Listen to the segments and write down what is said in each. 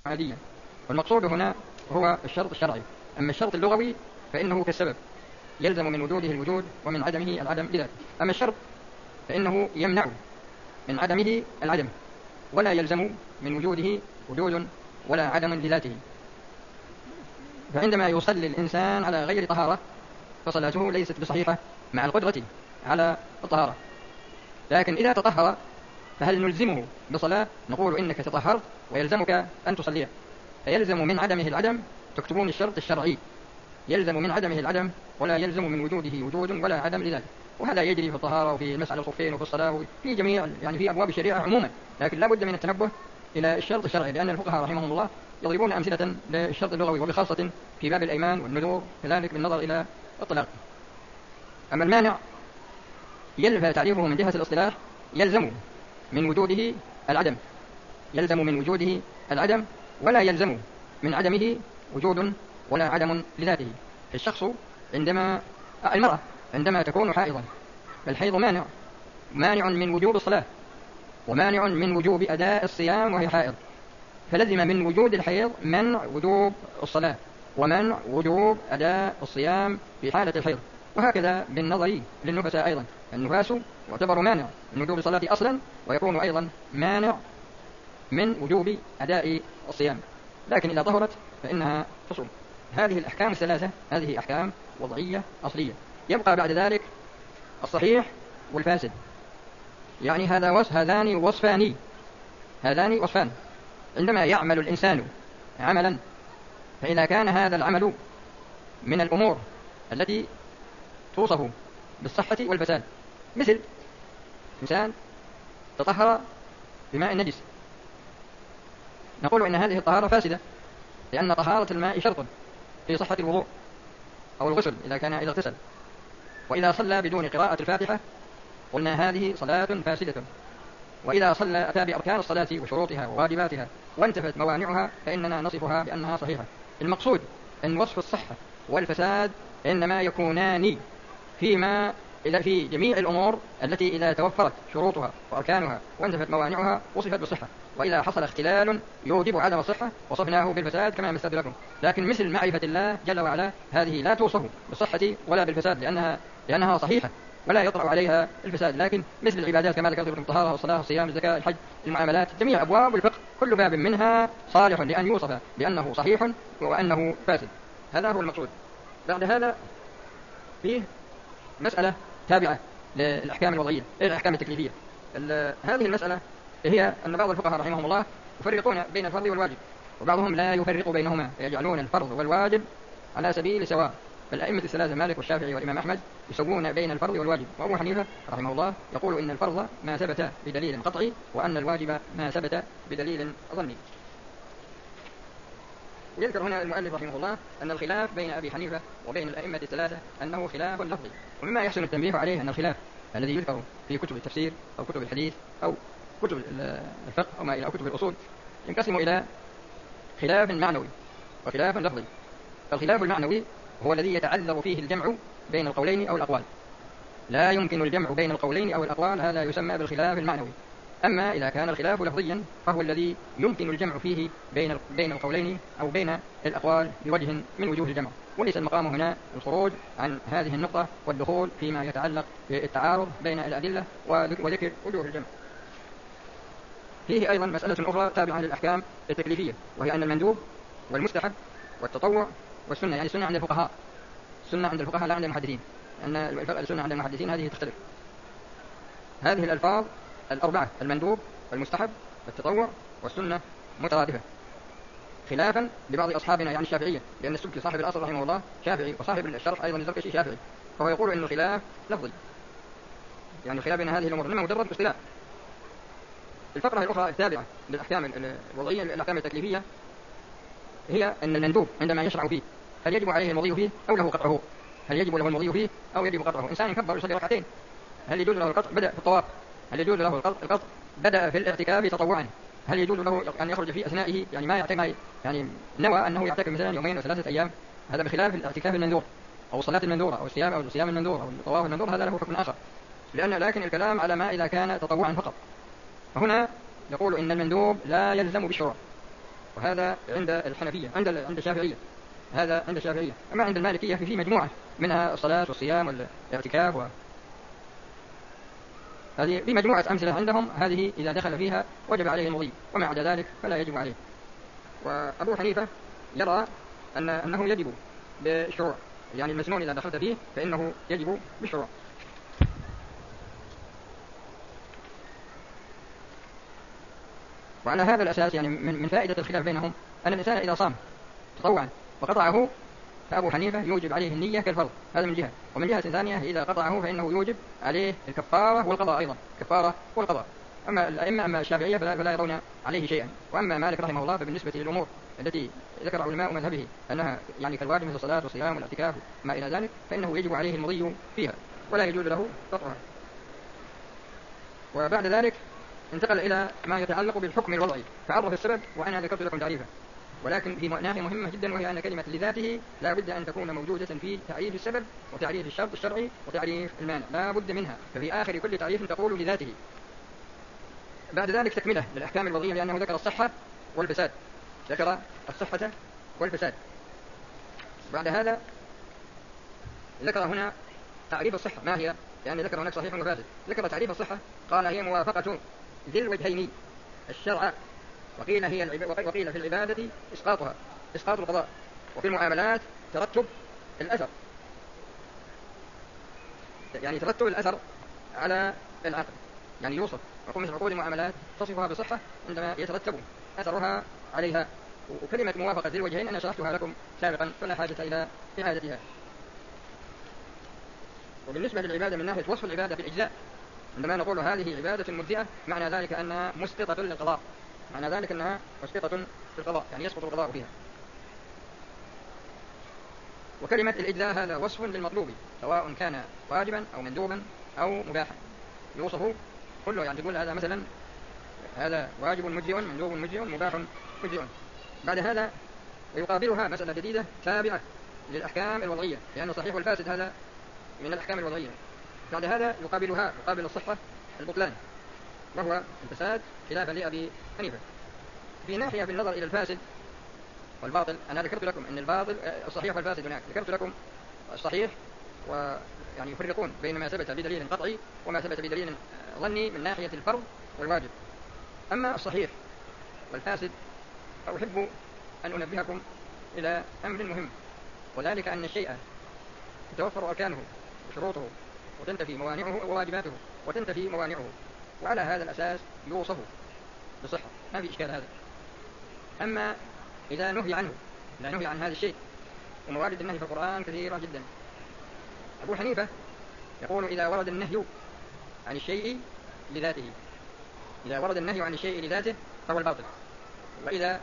عاديا. والمقصود هنا هو الشرط الشرعي. أما الشرط اللغوي فإنه كالسبب، يلزم من وجوده الوجود ومن عدمه العدم لذاته. أما الشرط فإنه يمنع من عدمه العدم، ولا يلزم من وجوده وجود ولا عدم لذاته. فعندما يصلي الإنسان على غير طهارة فصلاته ليست بصحيحة مع القدرة على الطهارة. لكن إذا تطهر فهل نلزمه بصلاة؟ نقول إنك تطهرت ويلزمك أن تصليه، فيلزم من عدمه العدم. تكتبون الشرط الشرعي، يلزم من عدمه العدم ولا يلزم من وجوده وجود ولا عدم لذلك. وهذا يجري في الطهارة وفي المسألة الخفين وفي الصلاة وفي جميع في أبواب الشريعة عموما. لكن لا بد من التنبه إلى الشرط الشرعي، لأن الفقهاء رحمهم الله يضربون أمثلة للشرط اللغوي، وبخاصة في باب الأيمان والنذور كذلك بالنظر إلى الطلاق. أما المانع يلفى تعريفه من جهة الاصطلاح يلزم من وجوده العدم، يلزم من وجوده العدم ولا يلزم من عدمه وجود ولا عدم لذاته. الشخص المرأة عندما تكون حائضا فالحيض مانع من وجوب الصلاة ومانع من وجوب أداء الصيام وهي حائض، فلزم من وجود الحيض منع وجوب الصلاة ومنع وجوب أداء الصيام في حالة الحيض. وهكذا بالنظر للنفساء أيضا، النفاس يعتبر مانع من وجوب الصلاة أصلا ويكون أيضا مانع من وجوب أداء الصيام، لكن إذا طهرت فإنها تصوم. هذه الأحكام الثلاثة هذه أحكام وضعية أصلية. يبقى بعد ذلك الصحيح والفاسد، يعني هذان وصفان. عندما يعمل الإنسان عملا فإذا كان هذا العمل من الأمور التي توصف بالصحة والفساد، مثل إنسان تطهر بماء نجس، نقول إن هذه الطهارة فاسدة، لأن طهارة الماء شرط في صحة الوضوء أو الغسل إذا اغتسل. وإذا صلى بدون قراءة الفاتحة قلنا هذه صلاة فاسدة. وإذا صلى أتى بأركان الصلاة وشروطها وواجباتها وانتفت موانعها فإننا نصفها بأنها صحيحة. المقصود أن وصف الصحة والفساد إنما يكونان في جميع الأمور التي إذا توفرت شروطها وأركانها وانتفت موانعها وصفت بالصحة، وإذا حصل اختلال يوجب عدم الصحة وصفناه بالفساد كما مثلت لكم. لكن مثل معرفة الله جل وعلا هذه لا توصف بالصحة ولا بالفساد لأنها صحيحة ولا يطرأ عليها الفساد. لكن مثل العبادات كما ذكرت لكم، الطهارة والصلاة والصيام والزكاة الحج المعاملات جميع أبواب الفقه كل باب منها صالح لأن يوصف بأنه صحيح وأنه فاسد. هذا هو المقصود. بعد هذا فيه مسألة تابعة للأحكام الوضعية، الأحكام التكليفية. هذه المسألة هي أن بعض الفقهاء رحمهم الله يفرقون بين الفرض والواجب، وبعضهم لا يفرق بينهما، يجعلون الفرض والواجب على سبيل سواء. فالأئمة الثلاثة مالك والشافعي والإمام أحمد يسوون بين الفرض والواجب، وأبو حنيفة رحمه الله يقول إن الفرض ما ثبت بدليل قطعي وأن الواجب ما ثبت بدليل ظني. يذكر هنا المؤلف رحمه الله أن الخلاف بين أبي حنيفة وبين الأئمة الثلاثة أنه خلاف لفظي. ومما يحسن التنبيه عليه أن الخلاف الذي يذكر في كتب التفسير أو كتب الحديث أو كتب الفقه أو ما إلى كتب الأصول ينقسم إلى خلاف معنوي وخلاف لفظي. فالخلاف المعنوي هو الذي يتعذر فيه الجمع بين القولين أو الأقوال، لا يمكن الجمع بين القولين أو الأقوال، هذا يسمى بالخلاف المعنوي. أما إذا كان الخلاف لفظيا فهو الذي يمكن الجمع فيه بين القولين أو بين الأقوال بوجه من وجوه الجمع. وليس المقام هنا الخروج عن هذه النقطة والدخول فيما يتعلق بالتعارض بين الأدلة وذكر وجوه الجمع. فيه أيضا مسألة أخرى تابعة للأحكام التكليفية، وهي أن المندوب والمستحب والتطوع والسنة، يعني السنة عند الفقهاء، السنة عند الفقهاء لا عند المحدثين، لأن السنة عند المحدثين هذه تختلف. هذه الألفاظ الأربعة المندوب والمستحب والتطوع والسنة مترادفة، خلافا لبعض أصحابنا يعني الشافعية، لأن السبكي صاحب الأصل رحمه الله شافعي، وصاحب الشرح أيضا الزركشي شافعي، فهو يقول إنه خلاف لفظي، يعني خلاف بين هذه الأمور إنما مجرد اختلاف. الفقرة الأخرى التابعة للأحكام الوضعية الأحكام التكليفية هي أن المندوب عندما يشرع فيه هل يجب عليه المضي فيه أو له قطعه؟ هل يجب له المضي فيه أو يجب قطعه؟ إنسان يكبر يصلي ركعتين هل يجوز له القطع؟ بدأ في الطواف هل يجوز له القطع؟ بدأ في الاعتكاف تطوعا هل يجوز له أن يخرج في أثنائه يعني ما يعتكف، يعني نوى أنه يعتكف مثلا يومين أو 3 أيام، هذا بخلاف الاعتكاف المندور أو الصلاة المندورة أو الصيام المندور أو الطواف المندور، هذا له حكم آخر. لكن الكلام على ما إذا كان تطوعا فقط. فهنا يقول إن المندوب لا يلزم بالشروع وهذا عند الحنفية، عند الشافعية، هذا عند الشافعية. أما عند المالكية في مجموعة منها الصلاة والصيام والاعتكاف هذه في مجموعة أمثلة عندهم، هذه إذا دخل فيها وجب عليه المضي، وما عدا ذلك فلا يجب عليه. وأبو حنيفة يرى أنه يجب بالشروع، يعني المسنون إذا دخلت فيه فإنه يجب بالشروع. وعلى هذا الأساس يعني من فائدة الخلاف بينهم أن الإنسان إذا صام تطوعا وقطعه فأبو حنيفة يوجب عليه النية كالفرض، هذا من جهة. ومن جهة ثانية إذا قطعه فإنه يوجب عليه الكفارة والقضاء أيضا، كفارة والقضاء. أما الأئمة أما الشافعية فلا يرون عليه شيئا. وأما مالك رحمه الله فبالنسبة للأمور التي ذكر علماء مذهبه أنها يعني كالواجب مثل الصلاة والصيام والاعتكاف ما إلى ذلك فإنه يجب عليه المضي فيها ولا يجوز له قطعها. وبعد ذلك انتقل إلى ما يتعلق بالحكم الوضعي، فعرف السبب وأنا ذكرت لكم تعريفه، ولكن في ناحية مهمة جدا، وهي أن كلمة لذاته لا بد أن تكون موجودة في تعريف السبب وتعريف الشرط الشرعي وتعريف المانع، لا بد منها، ففي آخر كل تعريف تقول لذاته. بعد ذلك تكملة للأحكام الوضعية، لأنه ذكر الصحة والفساد، ذكر الصحة والفساد. بعد هذا ذكر هنا تعريف الصحة ما هي، يعني ذكر هناك صحيح وفاسد. ذكر تعريف الصحة قال هي موافقة ذي الوجهين الشرع، وقيل في العبادة إسقاط القضاء، وفي المعاملات ترتب الأثر، يعني ترتب الأثر على العقد، يعني يوصف مثل عقود المعاملات تصفها بصحة عندما يترتب أثرها عليها. وكلمة موافقة ذي الوجهين أنا شرحتها لكم سابقا فلا حاجة إلى إعادتها. وبالنسبة للعبادة من ناحية وصف العبادة في الإجزاء، عندما نقول هذه عبادة مجزئة معنى ذلك أنها مسقطة للقضاء، معنى ذلك أنها مسقطة في القضاء، يعني يسقط القضاء فيها. وكلمة الإجزاء هذا وصف للمطلوب سواء كان واجبا أو مندوبا أو مباحا، يوصف كله، يعني تقول هذا مثلا هذا واجب مجزئ، مندوب مجزئ، مباح مجزئ. بعد هذا ويقابلها مسألة جديدة تابعة للأحكام الوضعية، لأن الصحيح والفاسد هذا من الأحكام الوضعية. بعد هذا يقابل الصحة البطلان، وهو الفساد خلافا لأبي حنيفة. في ناحية في النظر إلى الفاسد والباطل أنا ذكرت لكم أن الباطل الصحيح والفاسد هناك، ذكرت لكم الصحيح ويعني يفرقون بين ما ثبت بدليل قطعي وما ثبت بدليل ظني من ناحية الفرض والواجب. أما الصحيح والفاسد فأحب أن أنبهكم إلى أمر مهم، وذلك أن الشيء تتوفر أركانه وشروطه وتنتفي موانعه وواجباته وتنتفي موانعه، وعلى هذا الأساس يوصف بصحة، ما في إشكال هذا. أما إذا نهي عنه لا نهي عن هذا الشيء، وموارد النهي في القرآن كثيرة جدا. أبو حنيفة يقول إذا ورد النهي عن الشيء لذاته، إذا ورد النهي عن الشيء لذاته فهو الباطل، وإذا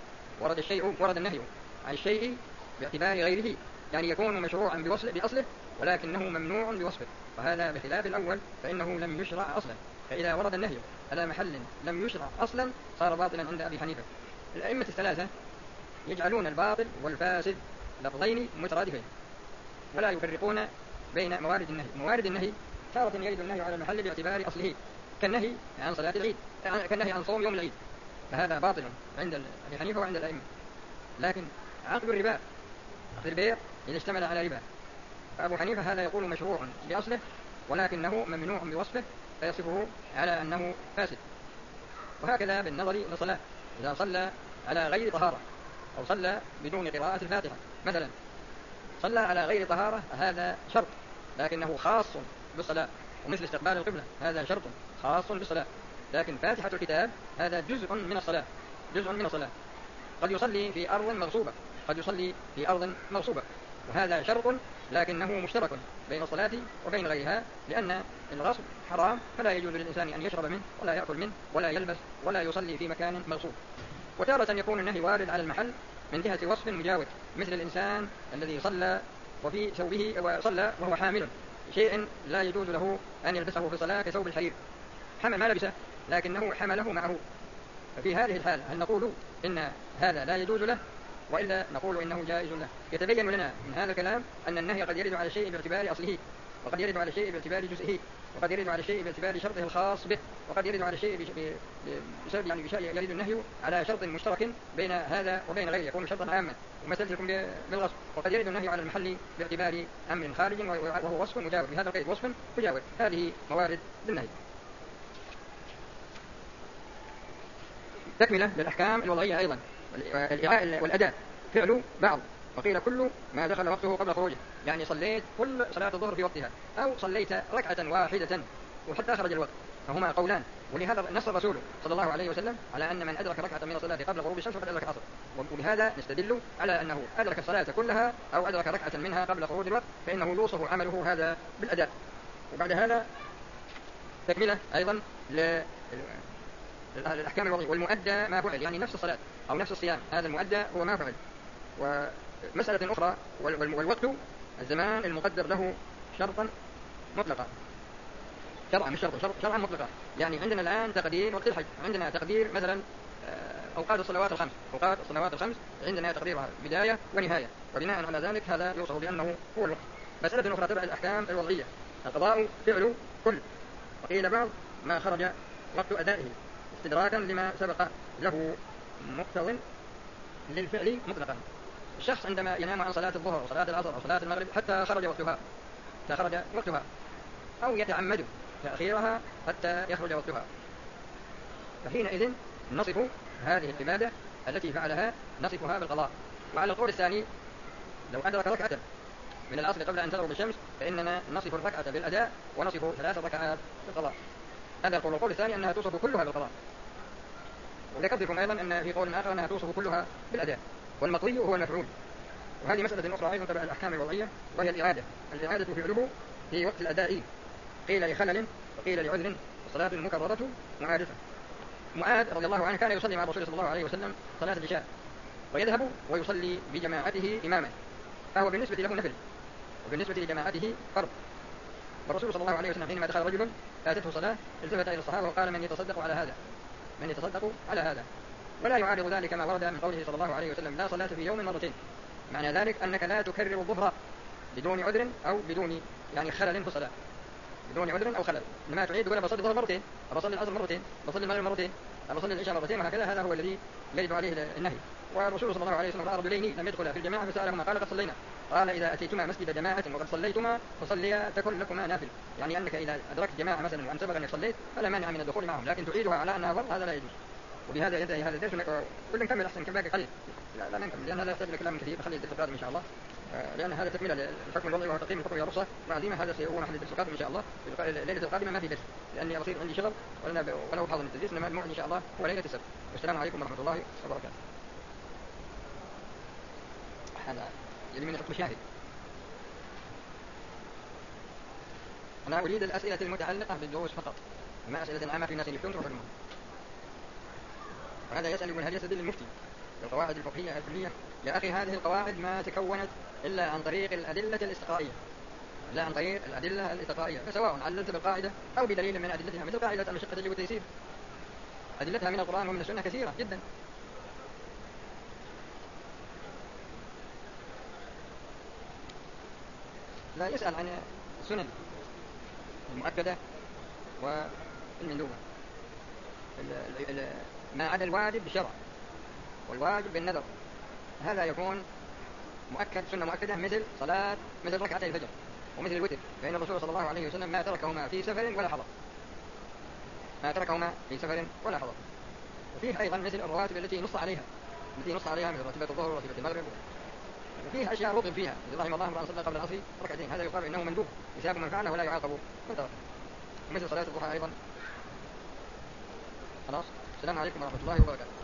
ورد النهي عن الشيء باعتبار غيره يعني يكون مشروعا بأصله ولكنه ممنوع بوصفه، وهذا بخلاف الأول فإنه لم يشرع أصلا. فإذا ورد النهي على محل لم يشرع أصلا صار باطلا عند أبي حنيفة. الأئمة الثلاثة يجعلون الباطل والفاسد لفظين مترادفين ولا يفرقون بين موارد النهي. موارد النهي تارة يرد النهي على المحل باعتبار أصله، كالنهي عن صلاة العيد، كالنهي عن صوم يوم العيد، فهذا باطل عند أبي حنيفة وعند الأئمة. لكن عقد الربا، عقد البيع إذا اشتمل على ربا، فأبو حنيفة هذا يقول مشروع بأصله ولكنه ممنوع بوصفه فيصفه على أنه فاسد. وهكذا بالنظر للصلاة، إذا صلى على غير طهارة أو صلى بدون قراءة الفاتحة مثلا، صلى على غير طهارة هذا شرط لكنه خاص بالصلاة، ومثل استقبال القبلة هذا شرط خاص بالصلاة، لكن فاتحة الكتاب هذا جزء من الصلاة، جزء من الصلاة. قد يصلي في أرض مغصوبة، قد يصلي في أرض مغصوبة، وهذا شرط لكنه مشترك بين الصلاة وبين غيرها، لأن الغصب حرام فلا يجوز للإنسان أن يشرب منه ولا يأكل منه ولا يلبس ولا يصلي في مكان مغصوب. وتارة يكون النهي وارد على المحل من جهة وصف مجاور، مثل الإنسان الذي صلى وفي ثوبه وصلى وهو حامل شيء لا يجوز له أن يلبسه في صلاة كثوب الحرير، حمل ما لبسه لكنه حمله معه، ففي هذه الحالة هل نقول إن هذا لا يجوز له وإلا نقول إنه جائز له؟ يتبين لنا من هذا الكلام أن النهي قد يرد على الشيء باعتبار أصله، وقد يرد على الشيء باعتبار جزئه، وقد يرد على الشيء باعتبار شرطه الخاص به، وقد يرد على الشيء بسبب يعني يرد النهي على شرط مشترك بين هذا وبين غيره يكون شرطا عاما ومثلتكم بالغصب، وقد يرد النهي على المحل باعتبار امر خارج وهو وصف مجاور، بهذا القيد وصف مجاور. هذه موارد للنهي. تكملة للأحكام الوضعية أيضا. والإيغاء والأداء فعل بعض، وقيل كل ما دخل وقته قبل خروجه، يعني صليت كل صلاة الظهر في وقتها أو صليت ركعة واحدة وحتى خرج الوقت، فهما قولان. ولهذا نص الرسول صلى الله عليه وسلم على أن من أدرك ركعة من الصلاة قبل غروب الشمس فقد أدرك العصر، وبهذا نستدل على أنه أدرك الصلاة كلها أو أدرك ركعة منها قبل خروج الوقت فإنه يوصف عمله هذا بالأداء. وبعد هذا تكملة أيضا الأحكام الوضعية. والمؤدى ما فعل، يعني نفس الصلاة أو نفس الصيام، هذا المؤدى هو ما فعل. ومسألة أخرى والوقت الزمان المقدر له شرطا مطلقا، شرعا مش شرعا مطلقا. يعني عندنا الآن تقدير وقت الحج، عندنا تقدير مثلا أوقات الصلوات الخمس، أوقات الصلوات الخمس عندنا تقديرها بداية ونهاية، وبناء على ذلك هذا يوصف بأنه هو الوقت. مسألة أخرى تبع الأحكام الوضعية، القضاء فعل كل، وقيل بعض ما خرج وقت أدائه استدراكا لما سبق له مقتض للفعل مطلقا. الشخص عندما ينام عن صلاة الظهر وصلاة العصر وصلاة المغرب حتى خرج وقتها أو يتعمد تأخيرها حتى يخرج وقتها، فحينئذ نصف هذه العبادة التي فعلها نصفها بالقضاء. وعلى القول الثاني لو أدرك ركعة من العصر قبل أن تغرب الشمس فإننا نصف الركعة بالأداء ونصف 3 ركعات بالقضاء. هذا القول الثاني أنها توصف كلها بالقضاء. وذكرت لكم أيضا أن في قول آخر أنها توصف كلها بالأداء، والمطوي هو المفعول. وهذه مسألة أخرى أيضا تبع الأحكام الوضعية وهي الإعادة. الإعادة فعله في وقت الأداء، قيل لخلل وقيل لعذر، والصلاة المكررة معادة. معاذ رضي الله عنه كان يصلي مع الرسول صلى الله عليه وسلم صلاة العشاء ويذهب ويصلي بجماعته إماما، فهو بالنسبة له نفل وبالنسبة لجماعته فرض. والرسول صلى الله عليه وسلم حينما دخل رجل فاتته صلاة التفت إلى الصحابة وقال من يتصدق على هذا، ولا يعارض ذلك ما ورد من قوله صلى الله عليه وسلم لا صلاة في يوم مرتين. معنى ذلك أنك لا تكرر الظهر بدون عذر أو بدون يعني خلل في الصلاة، بدون عذر أو خلل. لما تعيد تقول بصلي الظهر مرتين، بصلي العصر مرتين، بصلي المغرب مرتين، بصلي العشاء مرتين، وهكذا. هذا هو الذي يرد عليه النهي. والرسول صلى الله عليه وسلم رأى رجلين لم يدخلا في الجماعة فسألهما قال قد صلينا، قال إذا أتيتما مسجد جماعة وقد صليتما فصليا تكن لكما نافل، يعني أنك إذا أدركت جماعة مثلا وأن سبق أنك صليت فلا مانع من الدخول معهم، لكن تعيدها على أنها فرض هذا لا يجوز. وبهذا ينتهي هذا الدرس. كل نكمل أحسن كم باقي قليل، لا نكمل لأن هذا يحتاج إلى كلام كثير، فخلي الدرس القادم إن شاء الله، لأن هذا تكملة للحكم الوضعي وهو تقييم الحكم رخصة وعزيمة. هذا سيكون محل الدرس القادم إن شاء الله. الليلة القادمة ما في درس لأني أصير عندي شغل ولا أحاضر التدريس، إنما الموعد إن شاء الله هو ليلة السبت. والسلام عليكم ورحمة الله وبركاته. هذا يلي من حكم شاهد. أنا أريد الأسئلة المتعلقة بالدروس فقط، ما أسئلة عامة في الناس يفتون تروح المهم. وهذا يسأل يقول هل يستدل المفتي بالقواعد الفقهية الكلية؟ يا أخي هذه القواعد ما تكونت إلا عن طريق الأدلة الاستقرائية، لا عن طريق الأدلة الاستقرائية، فسواء عللت بالقاعدة أو بدليل من أدلتها، مثل قاعدة المشقة تجلب التيسير، أدلتها من القرآن ومن السنة كثيرة جدا. لا يسأل عن السنن المؤكدة والمندوبة، ما عدا الواجب بالشرع والواجب بالنذر، هذا يكون مؤكد سنة مؤكدة مثل ركعتي الفجر ومثل الوتر، فإن الرسول صلى الله عليه وسلم ما تركهما في سفر ولا حضر. وفيه أيضا مثل الرواتب التي نص عليها مثل راتبة الظهر وراتبة المغرب، وفيه أشياء رغب فيها، رحم الله امرأ صلى قبل العصر ركعتين، هذا يقال إنه مندوب يثاب من فعله ولا يعاقب من تركه. ومثل صلاة الضحى أيضا. خلاص، السلام عليكم ورحمة الله وبركاته.